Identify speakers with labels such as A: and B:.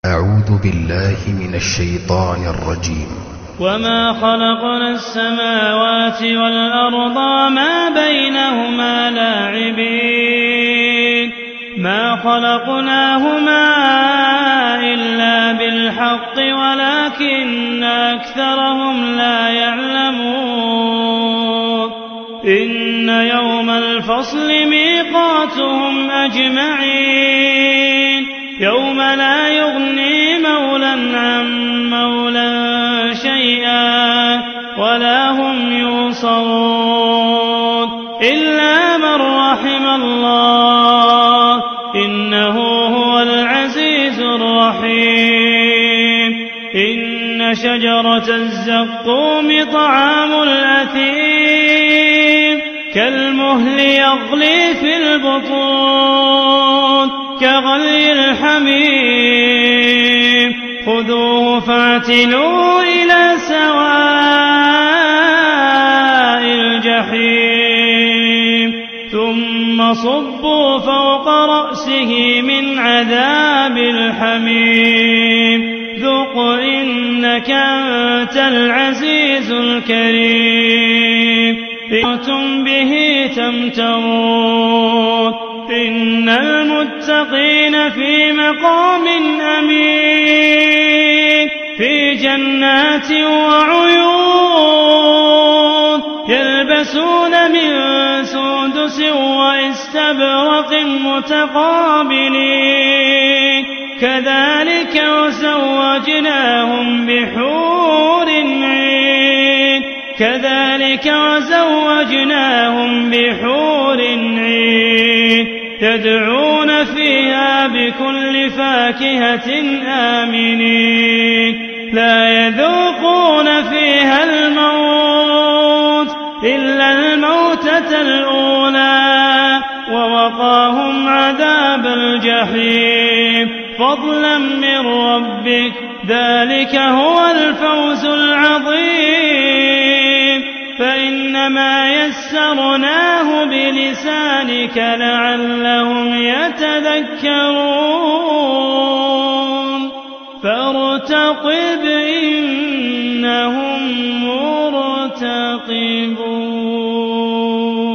A: أعوذ بالله من الشيطان الرجيم.
B: وما خلقنا السماوات والأرض وما بينهما لاعبين ما خلقناهما إلا بالحق ولكن أكثرهم لا يعلمون إن يوم الفصل ميقاتهم أجمعين يوم لا يغني مولى عن مولى شيئا ولا هم ينصرون إلا من رحم الله إنه هو العزيز الرحيم إن شجرة الزقوم طعام الأثيم كالمهل يغلي في البطون كغلي الحميم خذوه فاعتلوه إلى سواء الجحيم ثم صبوا فوق رأسه من عذاب الحميم ذق إنك أنت العزيز الكريم أنتم به تمترون إن المتقين في مقام أمين في جنات وعيون يلبسون من سندس واستبرق متقابلين كذلك وزوجناهم بحور عين يدعون فيها بكل فاكهة آمنين لا يذوقون فيها الموت إلا الموتة الأولى ووقاهم عذاب الجحيم فضلا من ربك ذلك هو الفوز العظيم فإنما يسرناه بلسانك لعلهم يتذكرون فارتقب إنهم مرتقبون.